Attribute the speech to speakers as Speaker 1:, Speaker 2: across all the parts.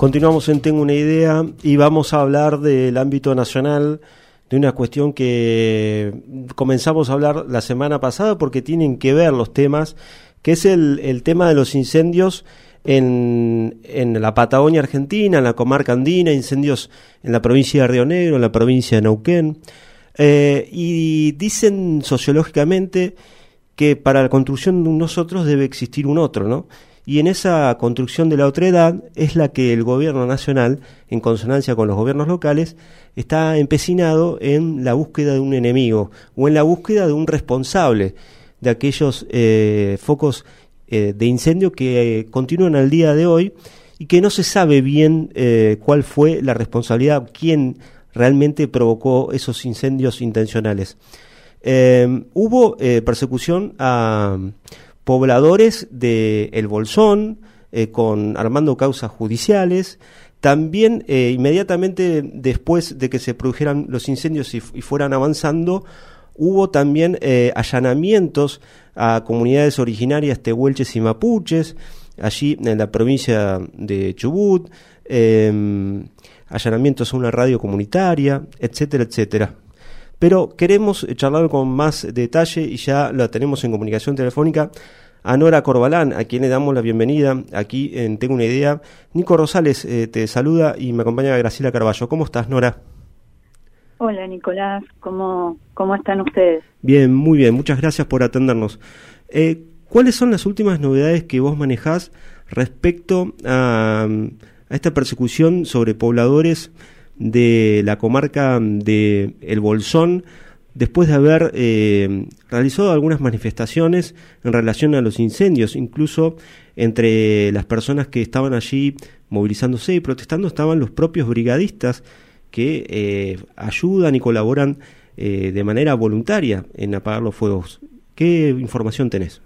Speaker 1: Continuamos en Tengo una Idea y vamos a hablar del ámbito nacional, de una cuestión que comenzamos a hablar la semana pasada porque tienen que ver los temas, que es el tema de los incendios en la Patagonia Argentina, en la comarca andina, incendios en la provincia de Río Negro, en la provincia de Neuquén. Y dicen sociológicamente que para la construcción de un nosotros debe existir un otro, ¿no? Y en esa construcción de la otredad es la que el gobierno nacional, en consonancia con los gobiernos locales, está empecinado en la búsqueda de un enemigo o en la búsqueda de un responsable de aquellos focos de incendio que continúan al día de hoy y que no se sabe bien cuál fue la responsabilidad, quién realmente provocó esos incendios intencionales. Hubo persecución a pobladores de El Bolsón, armando causas judiciales. También inmediatamente después de que se produjeran los incendios y fueran avanzando, hubo también allanamientos a comunidades originarias tehuelches y mapuches, allí en la provincia de Chubut, allanamientos a una radio comunitaria, etcétera, etcétera. Pero queremos charlar con más detalle y ya la tenemos en comunicación telefónica a Nora Corbalán, a quien le damos la bienvenida aquí en Tengo una Idea. Nico Rosales te saluda y me acompaña Graciela Carballo. ¿Cómo estás, Nora?
Speaker 2: Hola, Nicolás. ¿Cómo están ustedes?
Speaker 1: Bien, muy bien. Muchas gracias por atendernos. ¿Cuáles son las últimas novedades que vos manejás respecto a esta persecución sobre pobladores de la comarca de El Bolsón, después de haber realizado algunas manifestaciones en relación a los incendios? Incluso entre las personas que estaban allí movilizándose y protestando estaban los propios brigadistas que ayudan y colaboran de manera voluntaria en apagar los fuegos. ¿Qué información tenés?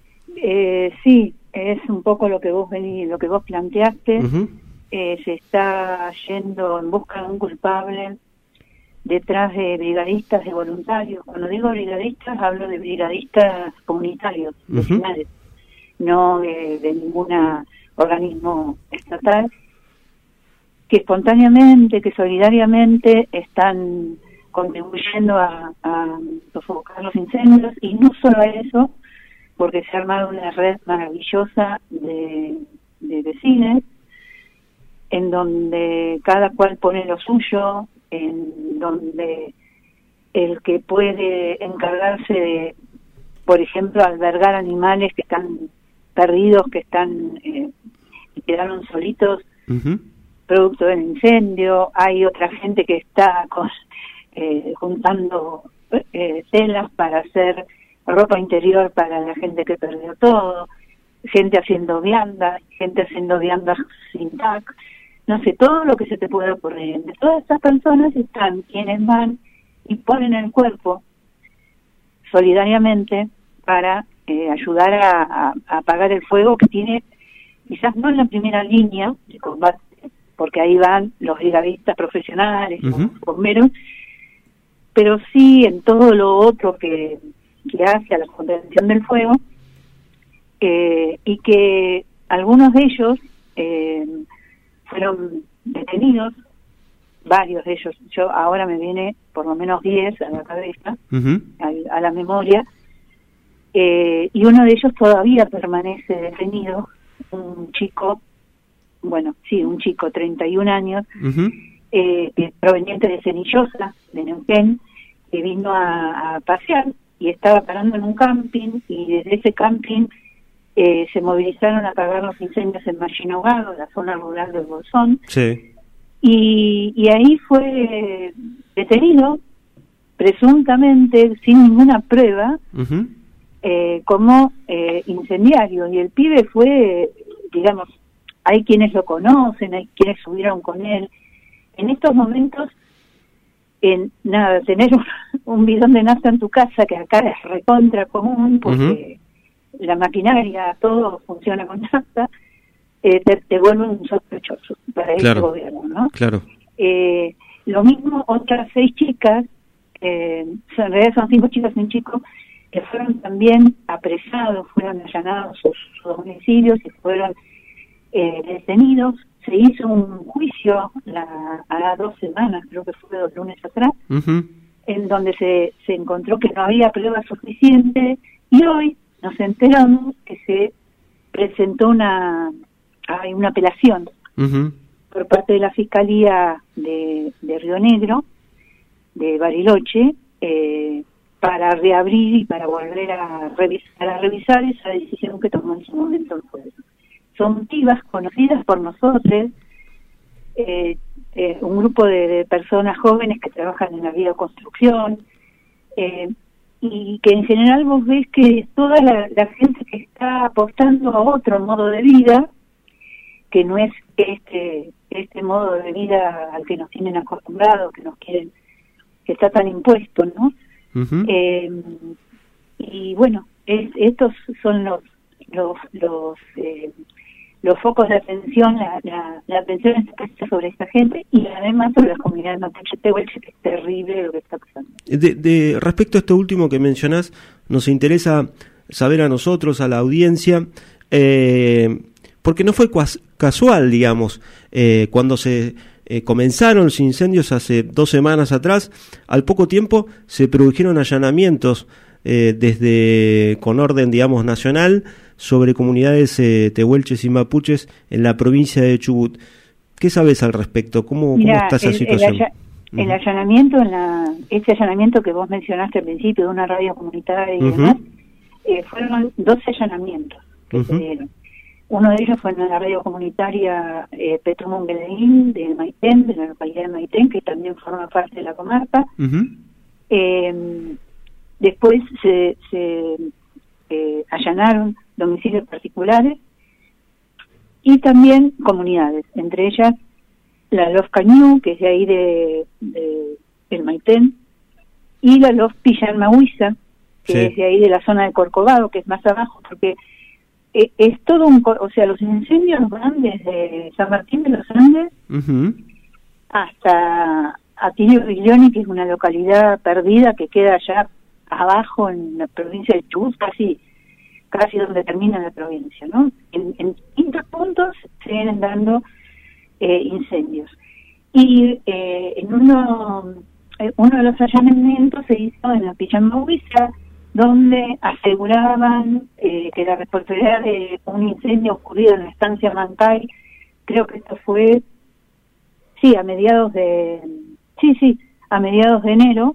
Speaker 2: Sí, es un poco lo que vos planteaste.
Speaker 1: Uh-huh.
Speaker 2: Se está yendo en busca de un culpable detrás de brigadistas, de voluntarios. Cuando digo brigadistas, hablo de brigadistas comunitarios, vecinales, no de ningún organismo estatal, que espontáneamente, que solidariamente están contribuyendo a sofocar los incendios, y no solo eso, porque se ha armado una red maravillosa de vecinos, en donde cada cual pone lo suyo, en donde el que puede encargarse de, por ejemplo, albergar animales que están perdidos, que quedaron solitos, uh-huh, producto del incendio. Hay otra gente que está juntando telas para hacer ropa interior para la gente que perdió todo, gente haciendo viandas sin tac. No sé, todo lo que se te puede ocurrir. De todas estas personas están quienes van y ponen el cuerpo solidariamente para ayudar a apagar el fuego que tiene, quizás no en la primera línea de combate, porque ahí van los brigadistas profesionales, uh-huh, los bomberos, pero sí en todo lo otro que hace a la contención del fuego, y que algunos de ellos fueron detenidos, varios de ellos. Yo ahora me viene por lo menos 10 a la cabeza, uh-huh, a la memoria, y uno de ellos todavía permanece detenido, un chico, 31 años, uh-huh, proveniente de Cenillosa, de Neuquén, que vino a pasear y estaba parando en un camping, y desde ese camping se movilizaron a apagar los incendios en Mallinogado, la zona rural del Bolsón. Sí. Y ahí fue detenido, presuntamente, sin ninguna prueba, uh-huh, como incendiario. Y el pibe fue, digamos, hay quienes lo conocen, hay quienes subieron con él. En estos momentos, tener un bidón de nafta en tu casa, que acá es recontra común, porque uh-huh, la maquinaria, todo funciona con nafta, te vuelve un sospechoso para el gobierno, ¿no? Claro. Lo mismo otras 6 chicas, en realidad son 5 chicas y un chico, que fueron también apresados, fueron allanados sus domicilios y fueron detenidos se hizo un juicio hará 2 semanas, creo que fue 2 lunes atrás, en donde se encontró que no había pruebas suficientes, y hoy nos enteramos que se presentó una apelación por parte de la Fiscalía de Río Negro, de Bariloche, para reabrir y para volver a revisar esa decisión que tomó en su momento el juez. Son pibas conocidas por nosotros, un grupo de personas jóvenes que trabajan en la bioconstrucción, y que en general vos ves que toda la gente que está apostando a otro modo de vida, que no es este modo de vida al que nos tienen acostumbrados, que nos quieren, que está tan impuesto, ¿no? Y bueno, estos son los focos de atención, la atención está puesta sobre esta gente y además sobre la comunidad mapuche tehuelche, que es terrible lo que está pasando.
Speaker 1: Respecto a esto último que mencionás, nos interesa saber a nosotros, a la audiencia, porque no fue casual, digamos, cuando se comenzaron los incendios hace 2 semanas atrás, al poco tiempo se produjeron allanamientos con orden, digamos, nacional, sobre comunidades tehuelches y mapuches en la provincia de Chubut. ¿Qué sabes al respecto? ¿Cómo está esa situación?
Speaker 2: El allanamiento, ese allanamiento que vos mencionaste al principio de una radio comunitaria y demás, fueron 12 allanamientos que se dieron. Uno de ellos fue en la radio comunitaria Petrumungeleín de Maitén, de la localidad de Maitén, que también forma parte de la comarca. Después se allanaron domicilios particulares y también comunidades, entre ellas la Lof Cañú, que es de ahí del Maitén, y la Lof Pillanmahuiza, que es de ahí de la zona de Corcovado, que es más abajo, porque es todo o sea, los incendios van desde San Martín de los Andes hasta Atilio Viglioni, que es una localidad perdida que queda allá abajo en la provincia de Chubut, casi donde termina la provincia, ¿no? En distintos puntos se vienen dando incendios. Y uno de los allanamientos se hizo en la Pillanmahuiza, donde aseguraban que la responsabilidad de un incendio ocurrido en la estancia Mancay, creo que esto fue, a mediados de enero,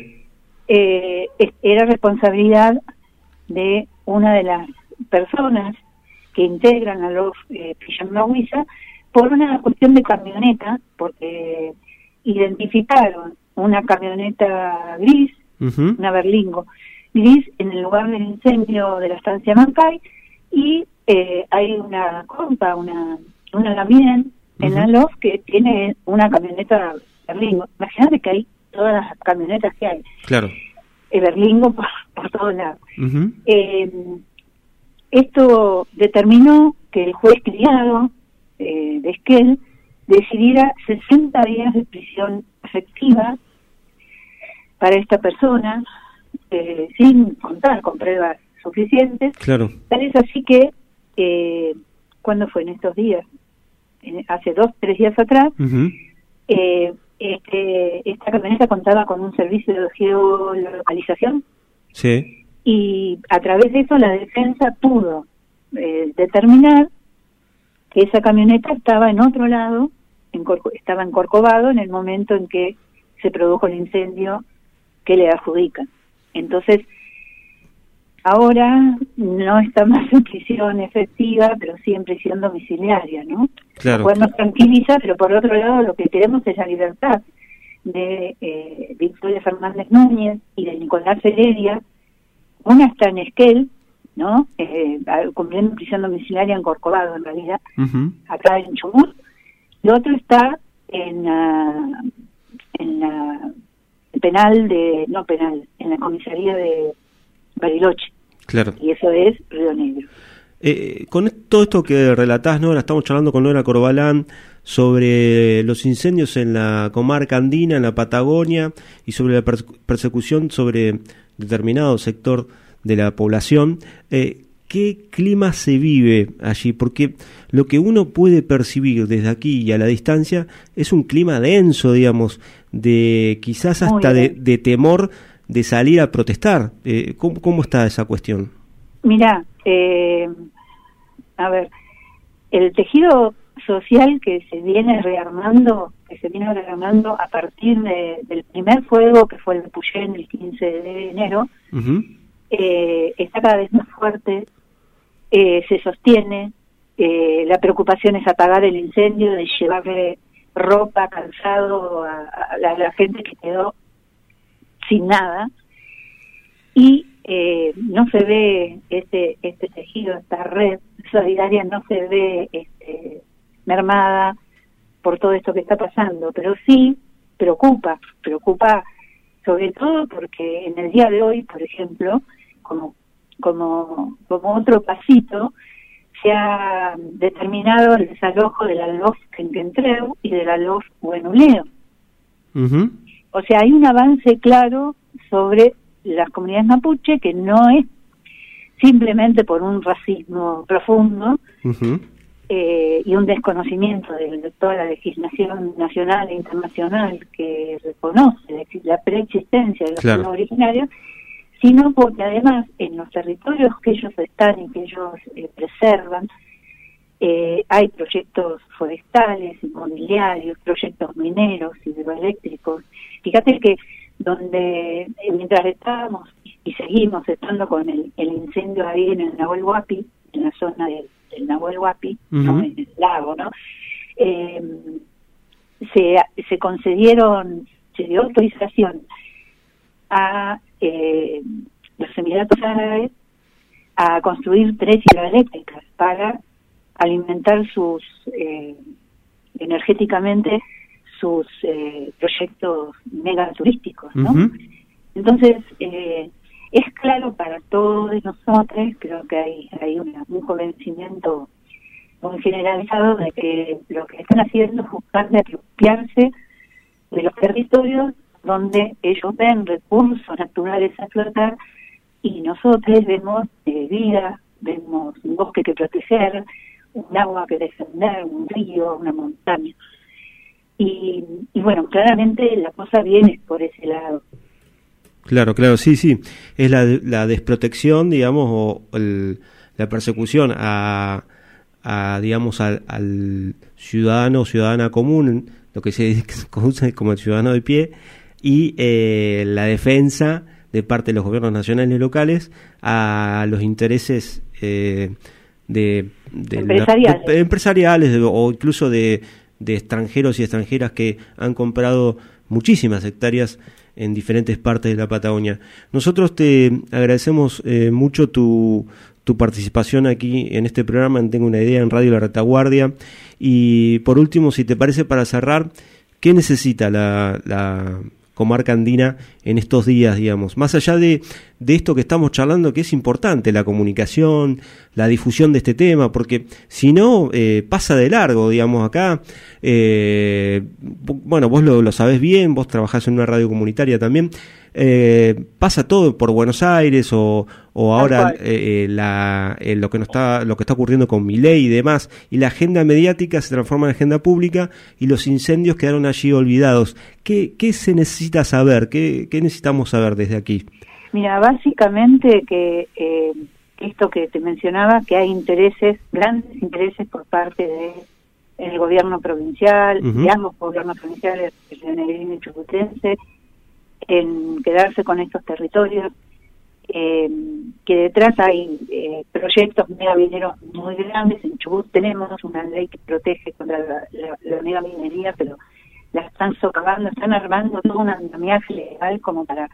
Speaker 2: era responsabilidad de una de las personas que integran a los Pillanmahuiza por una cuestión de camioneta, porque identificaron una camioneta gris, una Berlingo gris, en el lugar del incendio de la estancia Mancay, y hay una compa, una Gamien en la LOF que tiene una camioneta Berlingo. Imagínate que hay todas las camionetas que hay.
Speaker 1: Claro.
Speaker 2: Berlingo por todos lados. Esto determinó que el juez criado de Esquel decidiera 60 días de prisión efectiva para esta persona, sin contar con pruebas suficientes. Claro. Tal es así que, ¿cuándo fue? En estos días, hace 2-3 días atrás, esta camioneta contaba con un servicio de geolocalización, y a través de eso la defensa pudo determinar que esa camioneta estaba en otro lado, estaba en Corcovado en el momento en que se produjo el incendio que le adjudican. Entonces, ahora no está más en prisión efectiva, pero sí en prisión domiciliaria, ¿no? Claro. Pues nos tranquiliza, pero por otro lado lo que queremos es la libertad de Victoria Fernández Núñez y de Nicolás Heredia. Una está en Esquel, ¿no? Cumpliendo prisión domiciliaria en Corcovado, en realidad, acá en Chubut. Y otro está en la en la comisaría de Bariloche. Claro. Y eso es Río Negro.
Speaker 1: Con todo esto que relatás, Nora, estamos charlando con Nora Corbalán sobre los incendios en la comarca andina, en la Patagonia, y sobre la persecución sobre determinado sector de la población. ¿qué clima se vive allí? Porque lo que uno puede percibir desde aquí y a la distancia es un clima denso, digamos, de quizás hasta de temor de salir a protestar. ¿Cómo está esa cuestión?
Speaker 2: Mirá, a ver, el tejido social que se viene rearmando a partir del primer fuego que fue el de Puyén el 15 de enero, está cada vez más fuerte, se sostiene, la preocupación es apagar el incendio, de llevarle ropa, calzado a la gente que quedó sin nada, y no se ve este tejido, esta red solidaria no se ve mermada por todo esto que está pasando, pero sí preocupa sobre todo porque en el día de hoy, por ejemplo, como otro pasito, se ha determinado el desalojo de la LOF Quenquentreu y de la LOF Huenuleo. O sea, hay un avance claro sobre las comunidades mapuche que no es simplemente por un racismo profundo y un desconocimiento de toda la legislación nacional e internacional que reconoce la preexistencia de los pueblos originarios, sino porque además en los territorios que ellos están y que ellos preservan, hay proyectos forestales, inmobiliarios, proyectos mineros, hidroeléctricos. Fíjate que mientras estábamos y seguimos estando con el incendio ahí en el Nahuel Huapi, en la zona del Nahuel Huapi, ¿no? En el lago, ¿no? Se dio autorización a los Emiratos Árabes a construir 3 hidroeléctricas para alimentar energéticamente sus proyectos mega turísticos, ¿no? Entonces, es claro para todos nosotros, creo que hay un convencimiento muy generalizado de que lo que están haciendo es buscar de apropiarse de los territorios donde ellos ven recursos naturales a explotar y nosotros vemos vida, vemos un bosque que proteger, un agua que defender, un río, una montaña. Y bueno, claramente la cosa viene por ese lado.
Speaker 1: Claro, sí. Es la desprotección, digamos, o la persecución digamos, al ciudadano o ciudadana común, lo que se conoce como el ciudadano de pie, y la defensa de parte de los gobiernos nacionales y locales a los intereses empresariales o incluso de extranjeros y extranjeras que han comprado muchísimas hectáreas en diferentes partes de la Patagonia. Nosotros te agradecemos mucho tu participación aquí en este programa en Tengo una Idea en Radio La Retaguardia. Y por último, si te parece, para cerrar, ¿qué necesita la comarca andina en estos días, digamos? Más allá de esto que estamos charlando, que es importante, la comunicación, la difusión de este tema, porque si no, pasa de largo, digamos, acá. Bueno, vos lo sabés bien, vos trabajás en una radio comunitaria también. Pasa todo por Buenos Aires o ahora lo que está ocurriendo con Milei y demás, y la agenda mediática se transforma en agenda pública y los incendios quedaron allí olvidados. ¿Qué se necesita saber? ¿Qué necesitamos saber desde aquí?
Speaker 2: Mira, básicamente que esto que te mencionaba, que hay grandes intereses por parte del gobierno provincial, de ambos gobiernos provinciales, el rionegrino y chubutense, en quedarse con estos territorios, que detrás hay proyectos megamineros muy grandes. En Chubut tenemos una ley que protege contra la megaminería, pero la están socavando, están armando todo un andamiaje legal como para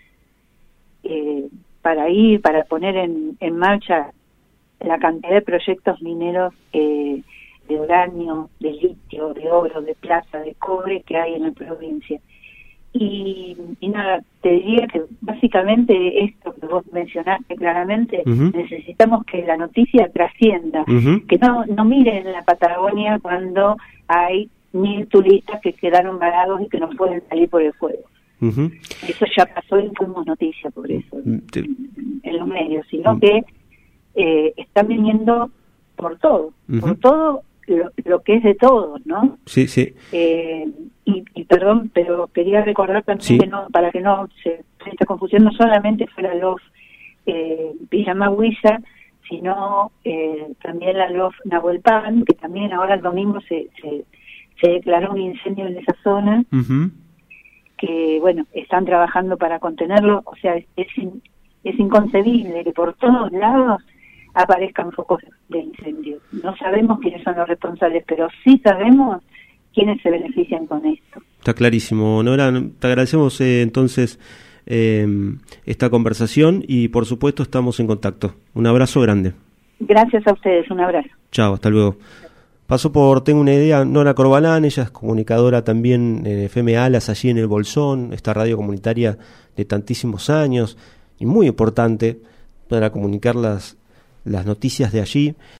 Speaker 2: poner en marcha la cantidad de proyectos mineros de uranio, de litio, de oro, de plata, de cobre que hay en la provincia. Y nada, te diría que básicamente esto que vos mencionaste claramente, necesitamos que la noticia trascienda, que no miren la Patagonia cuando hay 1000 turistas que quedaron varados y que no pueden salir por el fuego. Eso ya pasó y fuimos noticia por eso en los medios, sino que están viniendo por todo, por todo lo que es de todos, ¿no?
Speaker 1: Sí, sí.
Speaker 2: Y perdón, pero quería recordar también que no, para que no se esta confusión, no solamente fue la LOF Villa Maguilla, sino también la LOF Nahuelpan, que también ahora el domingo se declaró un incendio en esa zona, que bueno, están trabajando para contenerlo. O sea, es inconcebible que por todos lados aparezcan focos de incendio. No sabemos quiénes son los responsables, pero sí sabemos quiénes se benefician con esto.
Speaker 1: Está clarísimo, Nora. Te agradecemos entonces esta conversación y por supuesto estamos en contacto. Un abrazo grande.
Speaker 2: Gracias a ustedes, un abrazo.
Speaker 1: Chao, hasta luego. Pasó por Tengo una idea Nora Corbalán, ella es comunicadora también en FM Alas, allí en El Bolsón, esta radio comunitaria de tantísimos años y muy importante para comunicar las noticias de allí.